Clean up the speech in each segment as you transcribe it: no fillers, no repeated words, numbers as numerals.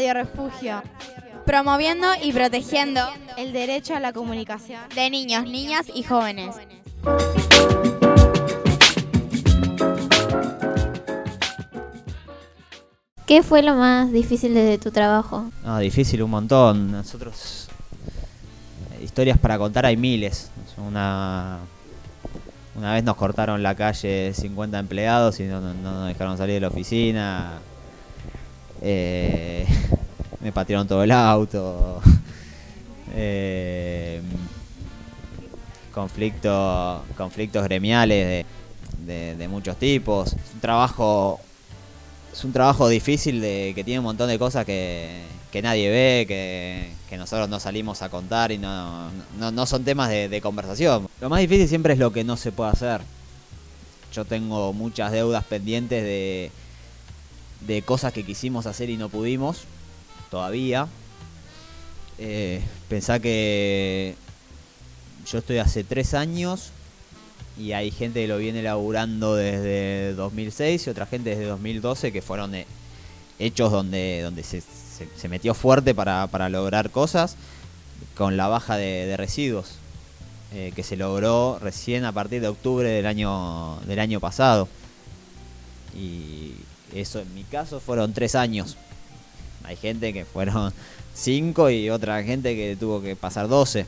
Radio Refugio. Promoviendo y protegiendo El derecho a la comunicación de niños, niñas y jóvenes. ¿Qué fue lo más difícil de tu trabajo? No, difícil un montón. Nosotros, historias para contar hay miles. Una vez nos cortaron la calle 50 empleados y no nos dejaron salir de la oficina. Me patearon todo el auto. Conflictos gremiales de muchos tipos. Es un trabajo difícil que tiene un montón de cosas que nadie ve, que nosotros no salimos a contar y no son temas de conversación. Lo más difícil siempre es lo que no se puede hacer. Yo tengo muchas deudas pendientes de cosas que quisimos hacer y no pudimos todavía. Pensá que yo estoy hace 3 años y hay gente que lo viene laburando desde 2006 y otra gente desde 2012 que fueron hechos donde se metió fuerte para lograr cosas con la baja de residuos que se logró recién a partir de octubre del año pasado. Y eso en mi caso fueron 3 años. Hay gente que fueron 5 y otra gente que tuvo que pasar 12.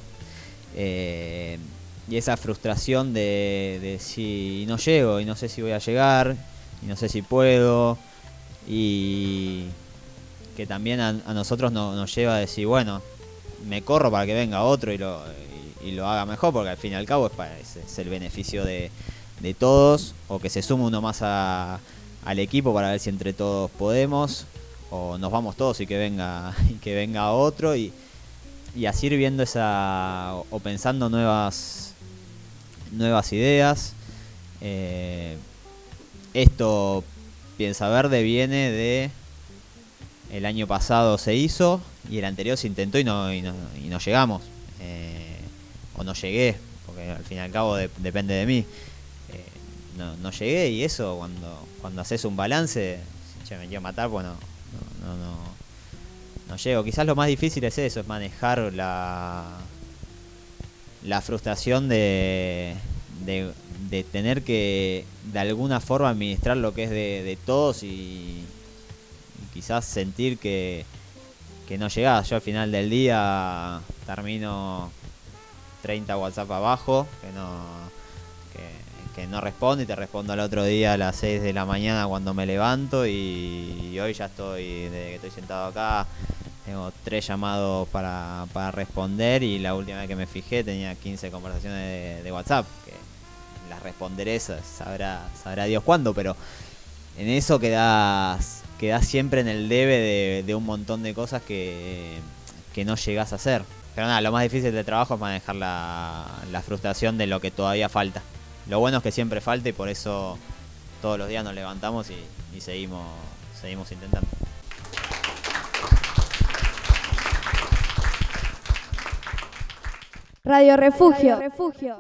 Y esa frustración de si no llego y no sé si voy a llegar y no sé si puedo, y que también a nosotros nos lleva a decir, bueno, me corro para que venga otro y lo haga mejor, porque al fin y al cabo es el beneficio de todos, o que se sume uno más al equipo para ver si entre todos podemos, o nos vamos todos y que venga otro, y así ir viendo o pensando nuevas ideas. Esto, Piensa Verde, viene de el año pasado se hizo y el anterior se intentó y no llegamos, o no llegué, porque al fin y al cabo depende de mí. No llegué, y eso cuando haces un balance, si me quiero matar, pues no llego. Quizás lo más difícil es eso, es manejar la frustración de tener que de alguna forma administrar lo que es de todos y quizás sentir que no llegás. Yo al final del día termino 30 WhatsApp abajo que no respondo, y te respondo al otro día a las 6 de la mañana cuando me levanto, y hoy ya desde que estoy sentado acá tengo 3 llamados para responder, y la última vez que me fijé tenía 15 conversaciones de WhatsApp, que las responderé, sabrá Dios cuándo, pero en eso quedás siempre en el debe de un montón de cosas que no llegás a hacer. Pero nada, lo más difícil del trabajo es manejar la frustración de lo que todavía falta. Lo bueno es que siempre falta, y por eso todos los días nos levantamos y seguimos intentando. Radio Refugio.